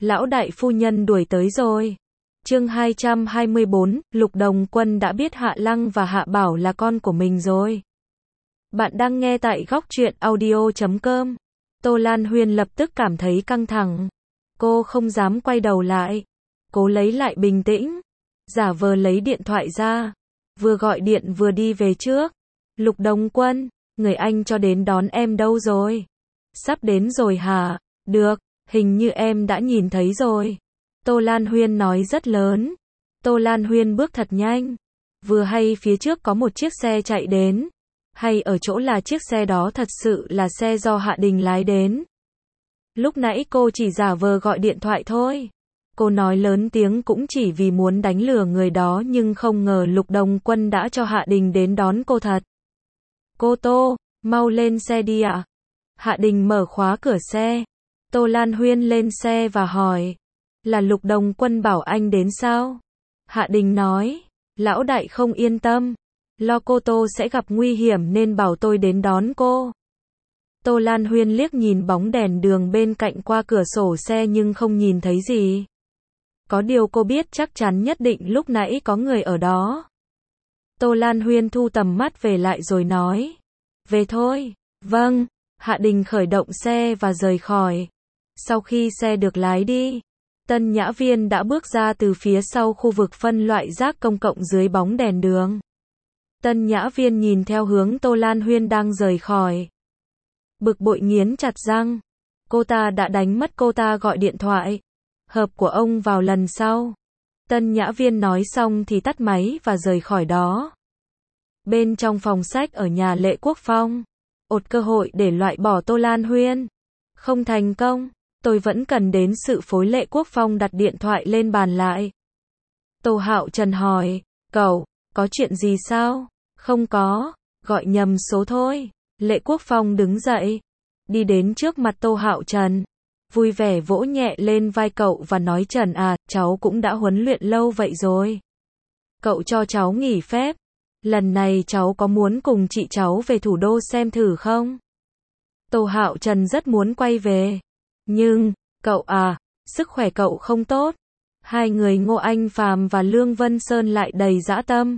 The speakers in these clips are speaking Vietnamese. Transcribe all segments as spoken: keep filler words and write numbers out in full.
lão đại phu nhân đuổi tới rồi. Chương hai trăm hai mươi bốn, Lục Đồng Quân đã biết Hạ Lăng và Hạ Bảo là con của mình rồi. Bạn đang nghe tại góc truyện audio chấm com. Tô Lan Huyên lập tức cảm thấy căng thẳng. Cô không dám quay đầu lại. Cố lấy lại bình tĩnh. Giả vờ lấy điện thoại ra. Vừa gọi điện vừa đi về trước. Lục Đồng Quân, người anh cho đến đón em đâu rồi? Sắp đến rồi hả? Được, hình như em đã nhìn thấy rồi. Tô Lan Huyên nói rất lớn. Tô Lan Huyên bước thật nhanh. Vừa hay phía trước có một chiếc xe chạy đến. Hay ở chỗ là chiếc xe đó thật sự là xe do Hạ Đình lái đến. Lúc nãy cô chỉ giả vờ gọi điện thoại thôi. Cô nói lớn tiếng cũng chỉ vì muốn đánh lừa người đó, nhưng không ngờ Lục Đồng Quân đã cho Hạ Đình đến đón cô thật. Cô Tô, mau lên xe đi ạ. Hạ Đình mở khóa cửa xe. Tô Lan Huyên lên xe và hỏi. Là Lục Đồng Quân bảo anh đến sao? Hạ Đình nói. Lão đại không yên tâm. Lo cô Tô sẽ gặp nguy hiểm nên bảo tôi đến đón cô. Tô Lan Huyên liếc nhìn bóng đèn đường bên cạnh qua cửa sổ xe nhưng không nhìn thấy gì. Có điều cô biết chắc chắn nhất định lúc nãy có người ở đó. Tô Lan Huyên thu tầm mắt về lại rồi nói. Về thôi. Vâng. Hạ Đình khởi động xe và rời khỏi. Sau khi xe được lái đi, Tân Nhã Viên đã bước ra từ phía sau khu vực phân loại rác công cộng dưới bóng đèn đường. Tân Nhã Viên nhìn theo hướng Tô Lan Huyên đang rời khỏi. Bực bội nghiến chặt răng. Cô ta đã đánh mất cô ta gọi điện thoại. Hợp của ông vào lần sau. Tân Nhã Viên nói xong thì tắt máy và rời khỏi đó. Bên trong phòng sách ở nhà Lệ Quốc Phong, ột cơ hội để loại bỏ Tô Lan Huyên. Không thành công, tôi vẫn cần đến sự phối. Lệ Quốc Phong đặt điện thoại lên bàn lại. Tô Hạo Trần hỏi, cậu, có chuyện gì sao? Không có, gọi nhầm số thôi. Lệ Quốc Phong đứng dậy, đi đến trước mặt Tô Hạo Trần, vui vẻ vỗ nhẹ lên vai cậu và nói Trần à, cháu cũng đã huấn luyện lâu vậy rồi. Cậu cho cháu nghỉ phép. Lần này cháu có muốn cùng chị cháu về thủ đô xem thử không? Tô Hạo Trần rất muốn quay về. Nhưng, cậu à, sức khỏe cậu không tốt. Hai người Ngô Anh Phàm và Lương Vân Sơn lại đầy dã tâm.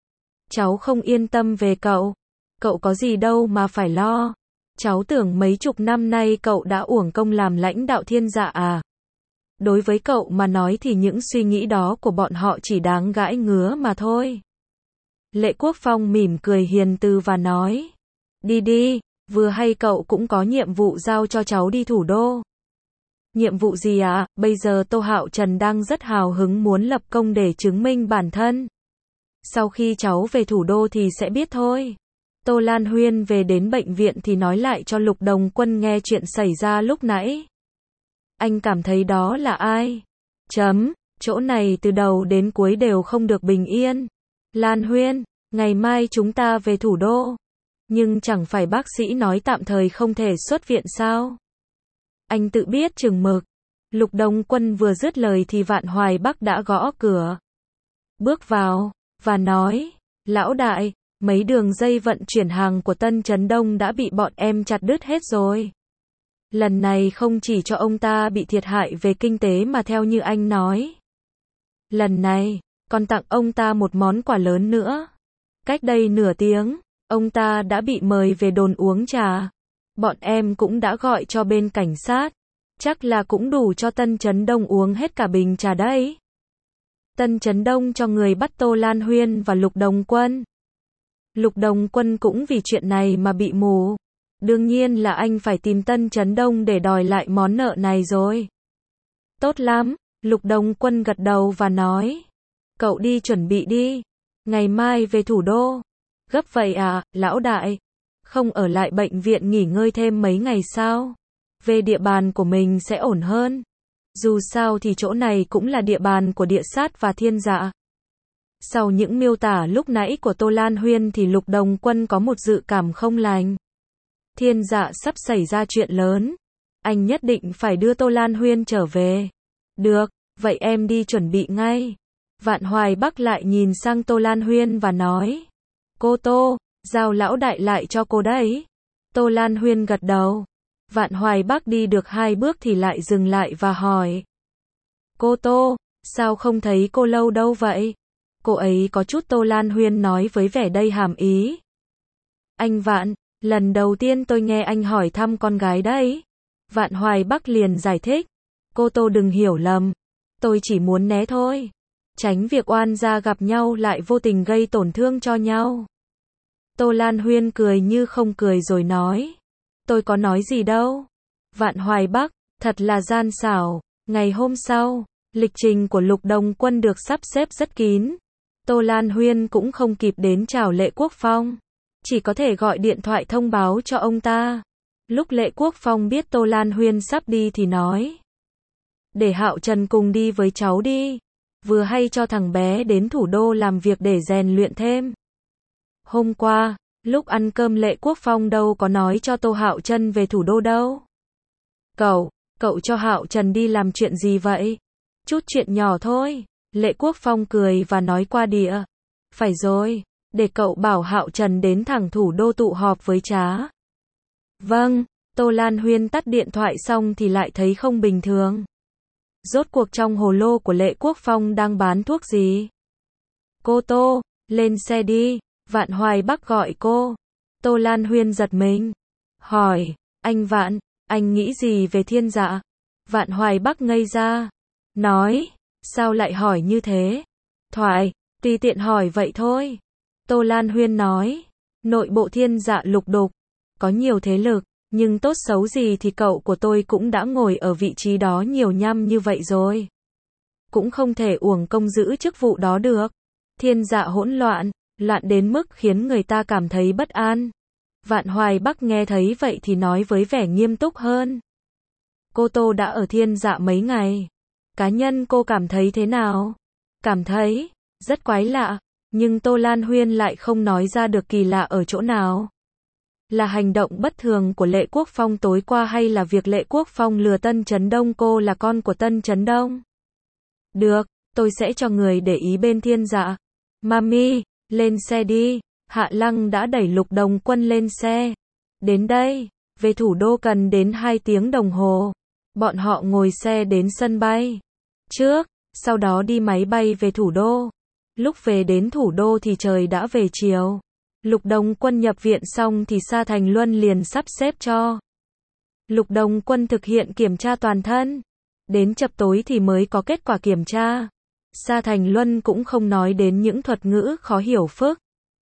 Cháu không yên tâm về cậu. Cậu có gì đâu mà phải lo. Cháu tưởng mấy chục năm nay cậu đã uổng công làm lãnh đạo thiên dạ à. Đối với cậu mà nói thì những suy nghĩ đó của bọn họ chỉ đáng gãi ngứa mà thôi. Lệ Quốc Phong mỉm cười hiền từ và nói. Đi đi, vừa hay cậu cũng có nhiệm vụ giao cho cháu đi thủ đô. Nhiệm vụ gì ạ? À? Bây giờ Tô Hạo Trần đang rất hào hứng muốn lập công để chứng minh bản thân. Sau khi cháu về thủ đô thì sẽ biết thôi. Tô Lan Huyên về đến bệnh viện thì nói lại cho Lục Đồng Quân nghe chuyện xảy ra lúc nãy. Anh cảm thấy đó là ai? Chấm, chỗ này từ đầu đến cuối đều không được bình yên. Lan Huyên, ngày mai chúng ta về thủ đô. Nhưng chẳng phải bác sĩ nói tạm thời không thể xuất viện sao? Anh tự biết chừng mực. Lục Đồng Quân vừa dứt lời thì Vạn Hoài Bắc đã gõ cửa. Bước vào, và nói, lão đại, mấy đường dây vận chuyển hàng của Tân Trấn Đông đã bị bọn em chặt đứt hết rồi. Lần này không chỉ cho ông ta bị thiệt hại về kinh tế mà theo như anh nói. Lần này, còn tặng ông ta một món quà lớn nữa. Cách đây nửa tiếng, ông ta đã bị mời về đồn uống trà. Bọn em cũng đã gọi cho bên cảnh sát. Chắc là cũng đủ cho Tân Trấn Đông uống hết cả bình trà đấy. Tân Trấn Đông cho người bắt Tô Lan Huyên và Lục Đồng Quân. Lục Đồng Quân cũng vì chuyện này mà bị mù. Đương nhiên là anh phải tìm Tân Trấn Đông để đòi lại món nợ này rồi. Tốt lắm, Lục Đồng Quân gật đầu và nói. Cậu đi chuẩn bị đi. Ngày mai về thủ đô. Gấp vậy à, lão đại? Không ở lại bệnh viện nghỉ ngơi thêm mấy ngày sao? Về địa bàn của mình sẽ ổn hơn. Dù sao thì chỗ này cũng là địa bàn của địa sát và thiên dạ. Sau những miêu tả lúc nãy của Tô Lan Huyên thì Lục Đồng Quân có một dự cảm không lành. Thiên dạ sắp xảy ra chuyện lớn. Anh nhất định phải đưa Tô Lan Huyên trở về. Được, vậy em đi chuẩn bị ngay. Vạn Hoài Bắc lại nhìn sang Tô Lan Huyên và nói. Cô Tô, giao lão đại lại cho cô đấy. Tô Lan Huyên gật đầu. Vạn Hoài Bắc đi được hai bước thì lại dừng lại và hỏi. Cô Tô, sao không thấy cô lâu đâu vậy? Cô ấy có chút, Tô Lan Huyên nói với vẻ đầy hàm ý. Anh Vạn, lần đầu tiên tôi nghe anh hỏi thăm con gái đấy. Vạn Hoài Bắc liền giải thích. Cô Tô đừng hiểu lầm. Tôi chỉ muốn né thôi. Tránh việc oan gia gặp nhau lại vô tình gây tổn thương cho nhau. Tô Lan Huyên cười như không cười rồi nói. Tôi có nói gì đâu. Vạn Hoài Bắc, thật là gian xảo. Ngày hôm sau, lịch trình của Lục Đồng Quân được sắp xếp rất kín. Tô Lan Huyên cũng không kịp đến chào Lệ Quốc Phong. Chỉ có thể gọi điện thoại thông báo cho ông ta. Lúc Lệ Quốc Phong biết Tô Lan Huyên sắp đi thì nói. Để Hạo Trần cùng đi với cháu đi. Vừa hay cho thằng bé đến thủ đô làm việc để rèn luyện thêm. Hôm qua, lúc ăn cơm Lệ Quốc Phong đâu có nói cho Tô Hạo Trần về thủ đô đâu. Cậu, cậu cho Hạo Trần đi làm chuyện gì vậy? Chút chuyện nhỏ thôi. Lệ Quốc Phong cười và nói qua đĩa. Phải rồi, để cậu bảo Hạo Trần đến thẳng thủ đô tụ họp với trá. Vâng, Tô Lan Huyên tắt điện thoại xong thì lại thấy không bình thường. Rốt cuộc trong hồ lô của Lệ Quốc Phong đang bán thuốc gì? Cô Tô, lên xe đi. Vạn Hoài Bắc gọi cô. Tô Lan Huyên giật mình. Hỏi, anh Vạn, anh nghĩ gì về Thiên Dạ? Vạn Hoài Bắc ngây ra. Nói, sao lại hỏi như thế? Thoại, tùy tiện hỏi vậy thôi. Tô Lan Huyên nói, nội bộ Thiên Dạ lục đục, có nhiều thế lực, nhưng tốt xấu gì thì cậu của tôi cũng đã ngồi ở vị trí đó nhiều năm như vậy rồi. Cũng không thể uổng công giữ chức vụ đó được. Thiên Dạ hỗn loạn, loạn đến mức khiến người ta cảm thấy bất an. Vạn Hoài Bắc nghe thấy vậy thì nói với vẻ nghiêm túc hơn. Cô Tô đã ở Thiên Dạ mấy ngày. Cá nhân cô cảm thấy thế nào? Cảm thấy rất quái lạ, nhưng Tô Lan Huyên lại không nói ra được kỳ lạ ở chỗ nào. Là hành động bất thường của Lệ Quốc Phong tối qua hay là việc Lệ Quốc Phong lừa Tân Chấn Đông cô là con của Tân Chấn Đông? Được, tôi sẽ cho người để ý bên Thiên Dạ. Mami, lên xe đi. Hạ Lăng đã đẩy Lục Đồng Quân lên xe. Đến đây, về thủ đô cần đến hai tiếng đồng hồ. Bọn họ ngồi xe đến sân bay trước, sau đó đi máy bay về thủ đô. Lúc về đến thủ đô thì trời đã về chiều. Lục Đồng Quân nhập viện xong thì Sa Thành Luân liền sắp xếp cho Lục Đồng Quân thực hiện kiểm tra toàn thân. Đến chập tối thì mới có kết quả kiểm tra. Sa Thành Luân cũng không nói đến những thuật ngữ khó hiểu phức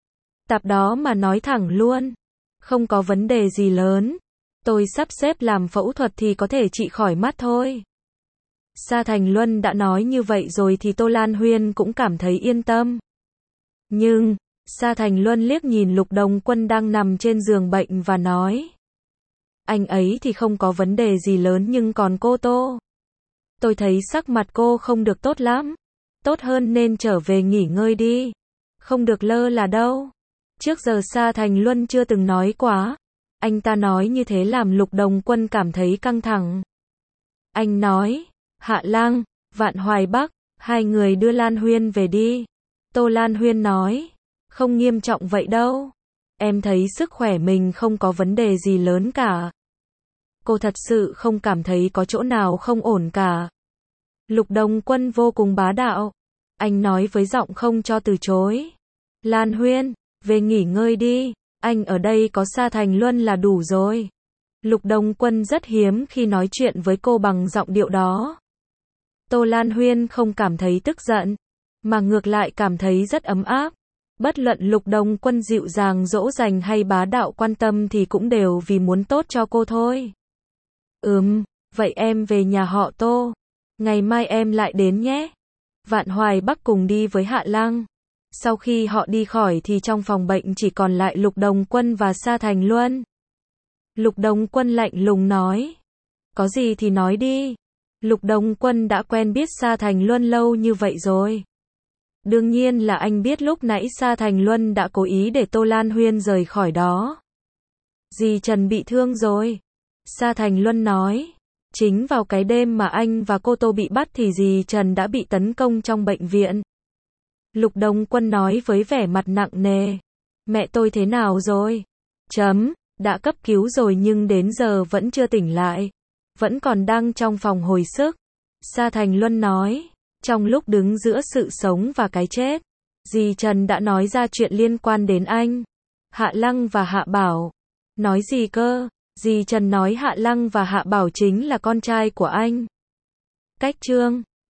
tạp đó mà nói thẳng luôn. Không có vấn đề gì lớn. Tôi sắp xếp làm phẫu thuật thì có thể trị khỏi mắt thôi. Sa Thành Luân đã nói như vậy rồi thì Tô Lan Huyên cũng cảm thấy yên tâm. Nhưng, Sa Thành Luân liếc nhìn Lục Đồng Quân đang nằm trên giường bệnh và nói. Anh ấy thì không có vấn đề gì lớn nhưng còn cô Tô. Tôi thấy sắc mặt cô không được tốt lắm. Tốt hơn nên trở về nghỉ ngơi đi. Không được lơ là đâu. Trước giờ Sa Thành Luân chưa từng nói quá. Anh ta nói như thế làm Lục Đồng Quân cảm thấy căng thẳng. Anh nói, Hạ Lang, Vạn Hoài Bắc, hai người đưa Lan Huyên về đi. Tô Lan Huyên nói, không nghiêm trọng vậy đâu. Em thấy sức khỏe mình không có vấn đề gì lớn cả. Cô thật sự không cảm thấy có chỗ nào không ổn cả. Lục Đồng Quân vô cùng bá đạo. Anh nói với giọng không cho từ chối. Lan Huyên, về nghỉ ngơi đi. Anh ở đây có Sa Thành Luân là đủ rồi. Lục Đồng Quân rất hiếm khi nói chuyện với cô bằng giọng điệu đó. Tô Lan Huyên không cảm thấy tức giận, mà ngược lại cảm thấy rất ấm áp. Bất luận Lục Đồng Quân dịu dàng dỗ dành hay bá đạo quan tâm thì cũng đều vì muốn tốt cho cô thôi. Ừm, vậy em về nhà họ Tô. Ngày mai em lại đến nhé. Vạn Hoài Bắc cùng đi với Hạ Lăng. Sau khi họ đi khỏi thì trong phòng bệnh chỉ còn lại Lục Đồng Quân và Sa Thành Luân. Lục Đồng Quân lạnh lùng nói. Có gì thì nói đi. Lục Đồng Quân đã quen biết Sa Thành Luân lâu như vậy rồi. Đương nhiên là anh biết lúc nãy Sa Thành Luân đã cố ý để Tô Lan Huyên rời khỏi đó. Dì Trần bị thương rồi. Sa Thành Luân nói. Chính vào cái đêm mà anh và cô Tô bị bắt thì dì Trần đã bị tấn công trong bệnh viện. Lục Đồng Quân nói với vẻ mặt nặng nề. Mẹ tôi thế nào rồi? Chấm, đã cấp cứu rồi nhưng đến giờ vẫn chưa tỉnh lại. Vẫn còn đang trong phòng hồi sức. Sa Thành Luân nói, trong lúc đứng giữa sự sống và cái chết, dì Trần đã nói ra chuyện liên quan đến anh, Hạ Lăng và Hạ Bảo. Nói gì cơ? Dì Trần nói Hạ Lăng và Hạ Bảo chính là con trai của anh. Cách chương